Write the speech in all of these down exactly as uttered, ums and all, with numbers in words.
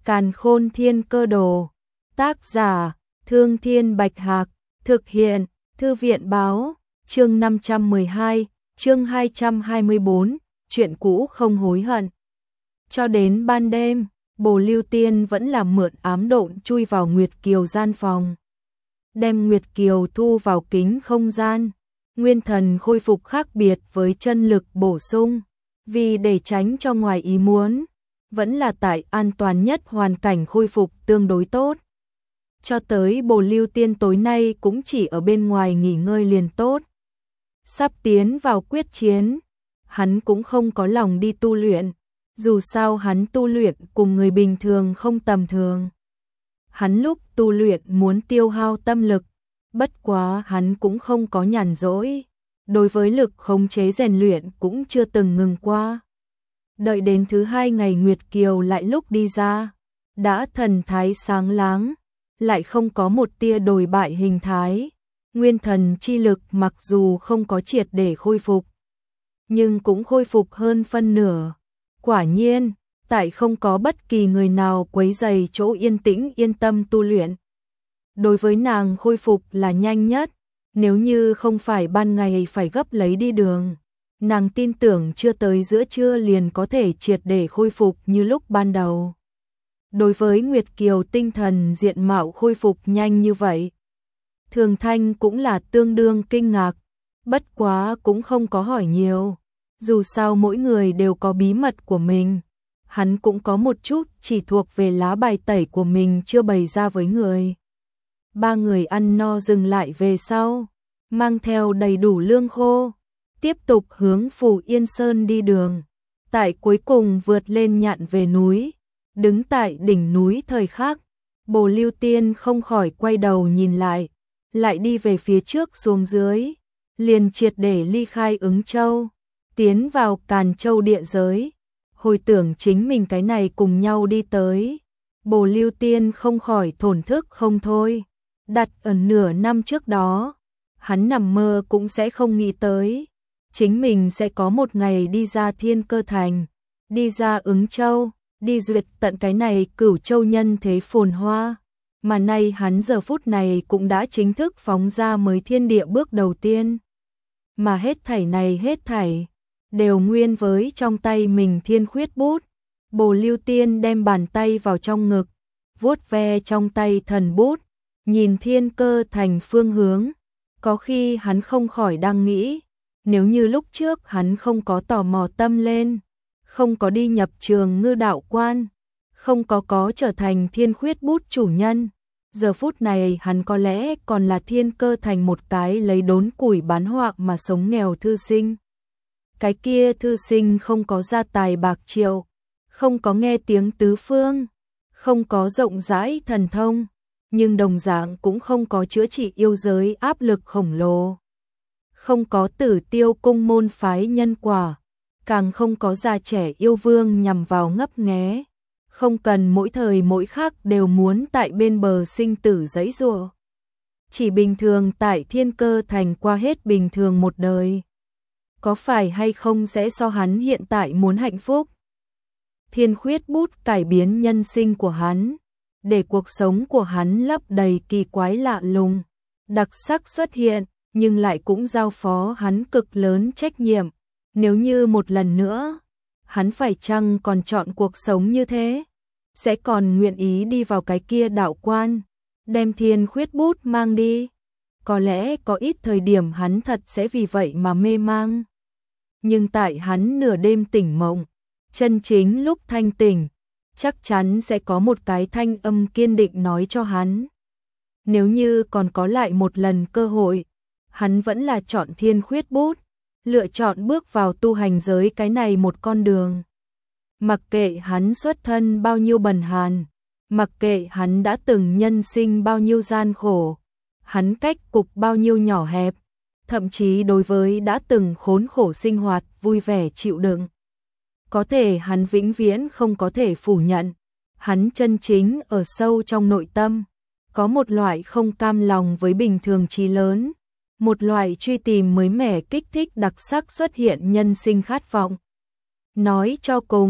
Càn Khôn Thiên Cơ Đồ. Tác giả: Thương Thiên Bạch Hạc. Thực hiện: Thư viện báo. Chương năm trăm mười hai, chương hai trăm hai mươi bốn, chuyện cũ không hối hận. Cho đến ban đêm, Bồ Lưu Tiên vẫn là mượn ám độn chui vào Nguyệt Kiều gian phòng. Đem Nguyệt Kiều thu vào kính không gian. Nguyên thần khôi phục khác biệt với chân lực bổ sung. Vì để tránh cho ngoài ý muốn, vẫn là tại an toàn nhất hoàn cảnh khôi phục tương đối tốt. Cho tới Bồ Lưu Tiên tối nay cũng chỉ ở bên ngoài nghỉ ngơi liền tốt. Sắp tiến vào quyết chiến, hắn cũng không có lòng đi tu luyện, dù sao hắn tu luyện cùng người bình thường không tầm thường. Hắn lúc tu luyện muốn tiêu hao tâm lực, bất quá hắn cũng không có nhàn rỗi, đối với lực khống chế rèn luyện cũng chưa từng ngừng qua. Đợi đến thứ hai ngày Nguyệt Kiều lại lúc đi ra, đã thần thái sáng láng, lại không có một tia đổi bại hình thái. Nguyên thần chi lực mặc dù không có triệt để khôi phục, nhưng cũng khôi phục hơn phân nửa. Quả nhiên, tại không có bất kỳ người nào quấy rầy chỗ yên tĩnh yên tâm tu luyện. Đối với nàng khôi phục là nhanh nhất, nếu như không phải ban ngày phải gấp lấy đi đường, nàng tin tưởng chưa tới giữa trưa liền có thể triệt để khôi phục như lúc ban đầu. Đối với Nguyệt Kiều tinh thần diện mạo khôi phục nhanh như vậy, Thường Thanh cũng là tương đương kinh ngạc, bất quá cũng không có hỏi nhiều. Dù sao mỗi người đều có bí mật của mình, hắn cũng có một chút chỉ thuộc về lá bài tẩy của mình chưa bày ra với người. Ba người ăn no dừng lại về sau, mang theo đầy đủ lương khô, tiếp tục hướng Phù Yên Sơn đi đường. Tại cuối cùng vượt lên nhạn về núi, đứng tại đỉnh núi thời khắc, Bồ Lưu Tiên không khỏi quay đầu nhìn lại, lại đi về phía trước xuống dưới, liền triệt để ly khai Ứng Châu, tiến vào Càn Châu địa giới. Hồi tưởng chính mình cái này cùng nhau đi tới, Bồ Lưu Tiên không khỏi thổn thức không thôi. Đặt ở nửa năm trước đó, hắn nằm mơ cũng sẽ không nghĩ tới, chính mình sẽ có một ngày đi ra Thiên Cơ Thành, đi ra Ứng Châu, đi duyệt tận cái này Cửu Châu nhân thế phồn hoa. Mà nay hắn giờ phút này cũng đã chính thức phóng ra mới thiên địa bước đầu tiên. Mà hết thảy này hết thảy đều nguyên với trong tay mình thiên khuyết bút. Bồ Lưu Tiên đem bàn tay vào trong ngực, vuốt ve trong tay thần bút, nhìn Thiên Cơ Thành phương hướng. Có khi hắn không khỏi đang nghĩ, nếu như lúc trước hắn không có tò mò tâm lên, không có đi nhập trường Ngư Đạo Quan, không có có trở thành thiên khuyết bút chủ nhân, giờ phút này hắn có lẽ còn là Thiên Cơ Thành một cái lấy đốn củi bán họa mà sống nghèo thư sinh. Cái kia thư sinh không có gia tài bạc triệu, không có nghe tiếng tứ phương, không có rộng rãi thần thông, nhưng đồng dạng cũng không có chữa trị yêu giới áp lực khổng lồ, không có Tử Tiêu cung môn phái nhân quả, càng không có già trẻ yêu vương nhằm vào ngấp nghé, không cần mỗi thời mỗi khắc đều muốn tại bên bờ sinh tử giãy giụa. Chỉ bình thường tại Thiên Cơ Thành qua hết bình thường một đời, có phải hay không sẽ so hắn hiện tại muốn hạnh phúc. Thiên khuyết bút cải biến nhân sinh của hắn, để cuộc sống của hắn lấp đầy kỳ quái lạ lùng, đặc sắc xuất hiện, nhưng lại cũng giao phó hắn cực lớn trách nhiệm. Nếu như một lần nữa, hắn phải chăng còn chọn cuộc sống như thế, sẽ còn nguyện ý đi vào cái kia đạo quan, đem thiên khuyết bút mang đi. Có lẽ có ít thời điểm hắn thật sẽ vì vậy mà mê mang. Nhưng tại hắn nửa đêm tỉnh mộng, chân chính lúc thanh tỉnh, chắc chắn sẽ có một cái thanh âm kiên định nói cho hắn. Nếu như còn có lại một lần cơ hội, hắn vẫn là chọn thiên khuyết bút, lựa chọn bước vào tu hành giới cái này một con đường. Mặc kệ hắn xuất thân bao nhiêu bần hàn, mặc kệ hắn đã từng nhân sinh bao nhiêu gian khổ, hắn cách cục bao nhiêu nhỏ hẹp, thậm chí đối với đã từng khốn khổ sinh hoạt vui vẻ chịu đựng. Có thể hắn vĩnh viễn không có thể phủ nhận, hắn chân chính ở sâu trong nội tâm, có một loại không cam lòng với bình thường chí lớn, một loại truy tìm mới mẻ kích thích đặc sắc xuất hiện nhân sinh khát vọng. Nói cho cùng,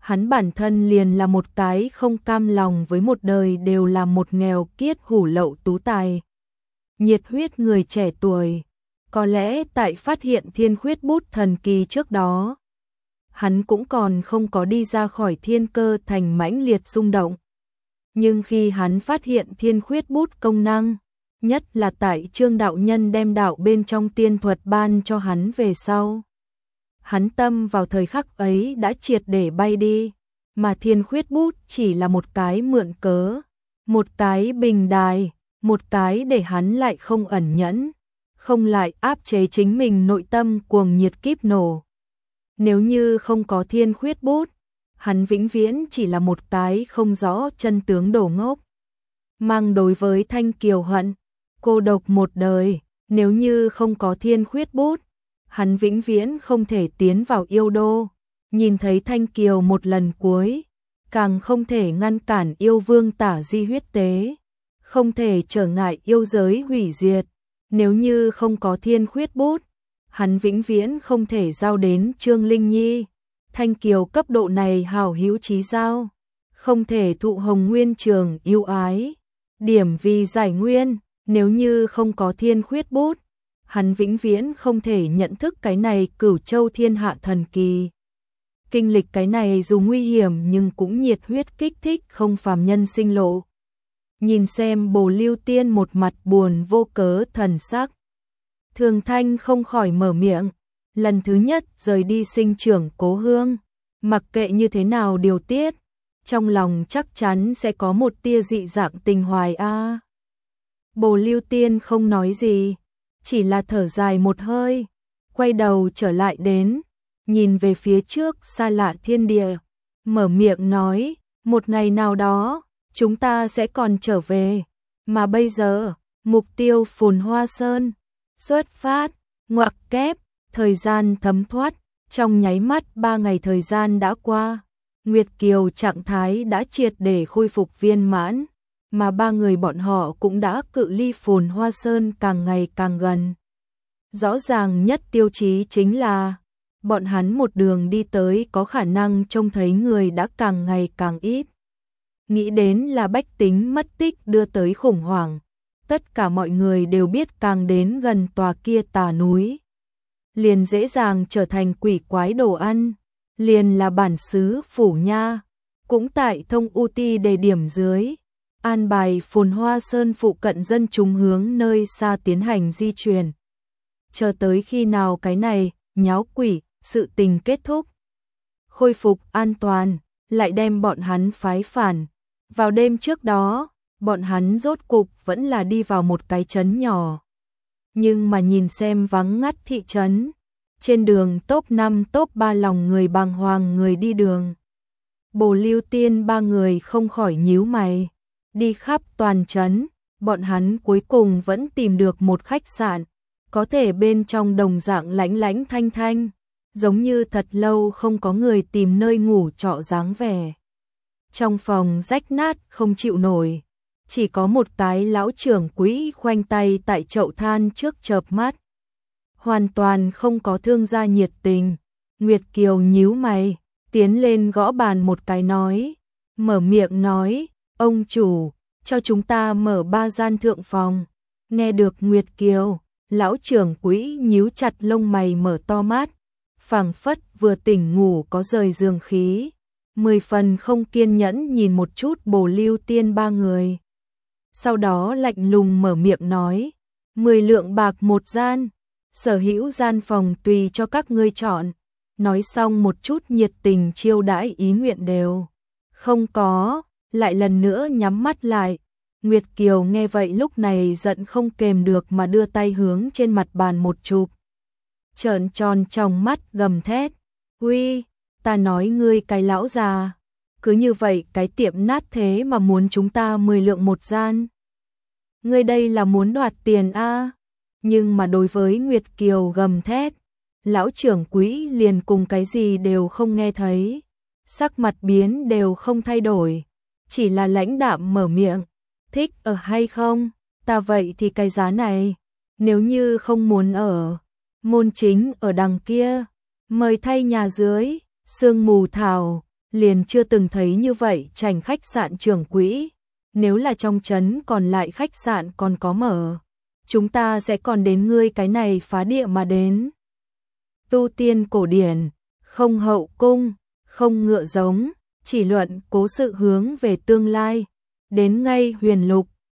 Hắn bản thân liền là một cái không cam lòng với một đời đều là một nghèo kiết hủ lậu tú tài. Nhiệt huyết người trẻ tuổi, có lẽ tại phát hiện thiên khuyết bút thần kỳ trước đó, hắn cũng còn không có đi ra khỏi thiên cơ thành mãnh liệt rung động. Nhưng khi hắn phát hiện thiên khuyết bút công năng, nhất là tại Trương đạo nhân đem đạo bên trong tiên thuật ban cho hắn về sau, hắn tâm vào thời khắc ấy đã triệt để bay đi, mà thiên khuyết bút chỉ là một cái mượn cớ, một cái bình đài, một cái để hắn lại không ẩn nhẫn, không lại áp chế chính mình nội tâm cuồng nhiệt kíp nổ. Nếu như không có thiên khuyết bút, hắn vĩnh viễn chỉ là một cái không rõ chân tướng đồ ngốc. Mang đối với Thanh Kiều hận, cô độc một đời, nếu như không có thiên khuyết bút, hắn vĩnh viễn không thể tiến vào yêu đô, nhìn thấy Thanh Kiều một lần cuối, càng không thể ngăn cản yêu vương tả di huyết tế, không thể trở ngại yêu giới hủy diệt. Nếu như không có thiên khuyết bút, hắn vĩnh viễn không thể giao đến Trương Linh Nhi, Thanh Kiều cấp độ này hảo hữu chí giao, không thể thụ Hồng Nguyên Trường yêu ái, điểm vì giải nguyên, nếu như không có thiên khuyết bút, hắn vĩnh viễn không thể nhận thức cái này cửu châu thiên hạ thần kỳ. Kinh lịch cái này dù nguy hiểm nhưng cũng nhiệt huyết kích thích không phàm nhân sinh lộ. Nhìn xem Bồ Lưu Tiên một mặt buồn vô cớ thần sắc, Thường Thanh không khỏi mở miệng, lần thứ nhất rời đi sinh trưởng cố hương, mặc kệ như thế nào điều tiết, trong lòng chắc chắn sẽ có một tia dị dạng tình hoài a. À. Bồ Lưu Tiên không nói gì, chỉ là thở dài một hơi, quay đầu trở lại đến, nhìn về phía trước xa lạ thiên địa, mở miệng nói, một ngày nào đó, chúng ta sẽ còn trở về, mà bây giờ, mục tiêu Phồn Hoa Sơn, xuất phát, ngoặc kép, thời gian thấm thoát, trong nháy mắt ba ngày thời gian đã qua, Nguyệt Kiều trạng thái đã triệt để khôi phục viên mãn, mà ba người bọn họ cũng đã cự ly Phồn Hoa Sơn càng ngày càng gần. Rõ ràng nhất tiêu chí chính là, bọn hắn một đường đi tới có khả năng trông thấy người đã càng ngày càng ít. Nghĩ đến là bách tính mất tích đưa tới khủng hoảng, tất cả mọi người đều biết càng đến gần tòa kia tà núi, liền dễ dàng trở thành quỷ quái đồ ăn, liền là bản xứ phủ nha, cũng tại thông U Ti đề điểm dưới, an bài Phồn Hoa Sơn phụ cận dân chúng hướng nơi xa tiến hành di chuyển. Chờ tới khi nào cái này, nháo quỷ, sự tình kết thúc, khôi phục an toàn, lại đem bọn hắn phái phản. Vào đêm trước đó, bọn hắn rốt cục vẫn là đi vào một cái trấn nhỏ. Nhưng mà nhìn xem vắng ngắt thị trấn, trên đường top năm top ba lòng người bàng hoàng người đi đường. Bồ Lưu Tiên ba người không khỏi nhíu mày, đi khắp toàn trấn, bọn hắn cuối cùng vẫn tìm được một khách sạn, có thể bên trong đồng dạng lãnh lãnh thanh thanh, giống như thật lâu không có người tìm nơi ngủ trọ dáng vẻ. Trong phòng rách nát không chịu nổi, chỉ có một cái lão trưởng quỹ khoanh tay tại chậu than trước chợp mắt. Hoàn toàn không có thương gia nhiệt tình. Nguyệt Kiều nhíu mày, tiến lên gõ bàn một cái nói, mở miệng nói, ông chủ, cho chúng ta mở ba gian thượng phòng. Nghe được Nguyệt Kiều, lão trưởng quỹ nhíu chặt lông mày mở to mắt, phảng phất vừa tỉnh ngủ có rời giường khí. Mười phần không kiên nhẫn nhìn một chút Bồ Lưu Tiên ba người. Sau đó lạnh lùng mở miệng nói, mười lượng bạc một gian, sở hữu gian phòng tùy cho các ngươi chọn. Nói xong một chút nhiệt tình chiêu đãi ý nguyện đều không có, lại lần nữa nhắm mắt lại. Nguyệt Kiều nghe vậy lúc này giận không kềm được mà đưa tay hướng trên mặt bàn một chụp. Trợn tròn trong mắt gầm thét, uy, ta nói ngươi cái lão già, cứ như vậy cái tiệm nát thế mà muốn chúng ta mười lượng một gian. Ngươi đây là muốn đoạt tiền a? À? Nhưng mà đối với Nguyệt Kiều gầm thét, lão trưởng quỹ liền cùng cái gì đều không nghe thấy, sắc mặt biến đều không thay đổi, chỉ là lãnh đạm mở miệng, thích ở hay không, ta vậy thì cái giá này, nếu như không muốn ở, môn chính ở đằng kia, mời thay nhà dưới. Sương mù thảo, liền chưa từng thấy như vậy trành khách sạn trưởng quỹ. Nếu là trong trấn còn lại khách sạn còn có mở, chúng ta sẽ còn đến ngươi cái này phá địa mà đến. Tu tiên cổ điển, không hậu cung, không ngựa giống, chỉ luận cố sự hướng về tương lai. Đến ngay huyền lục,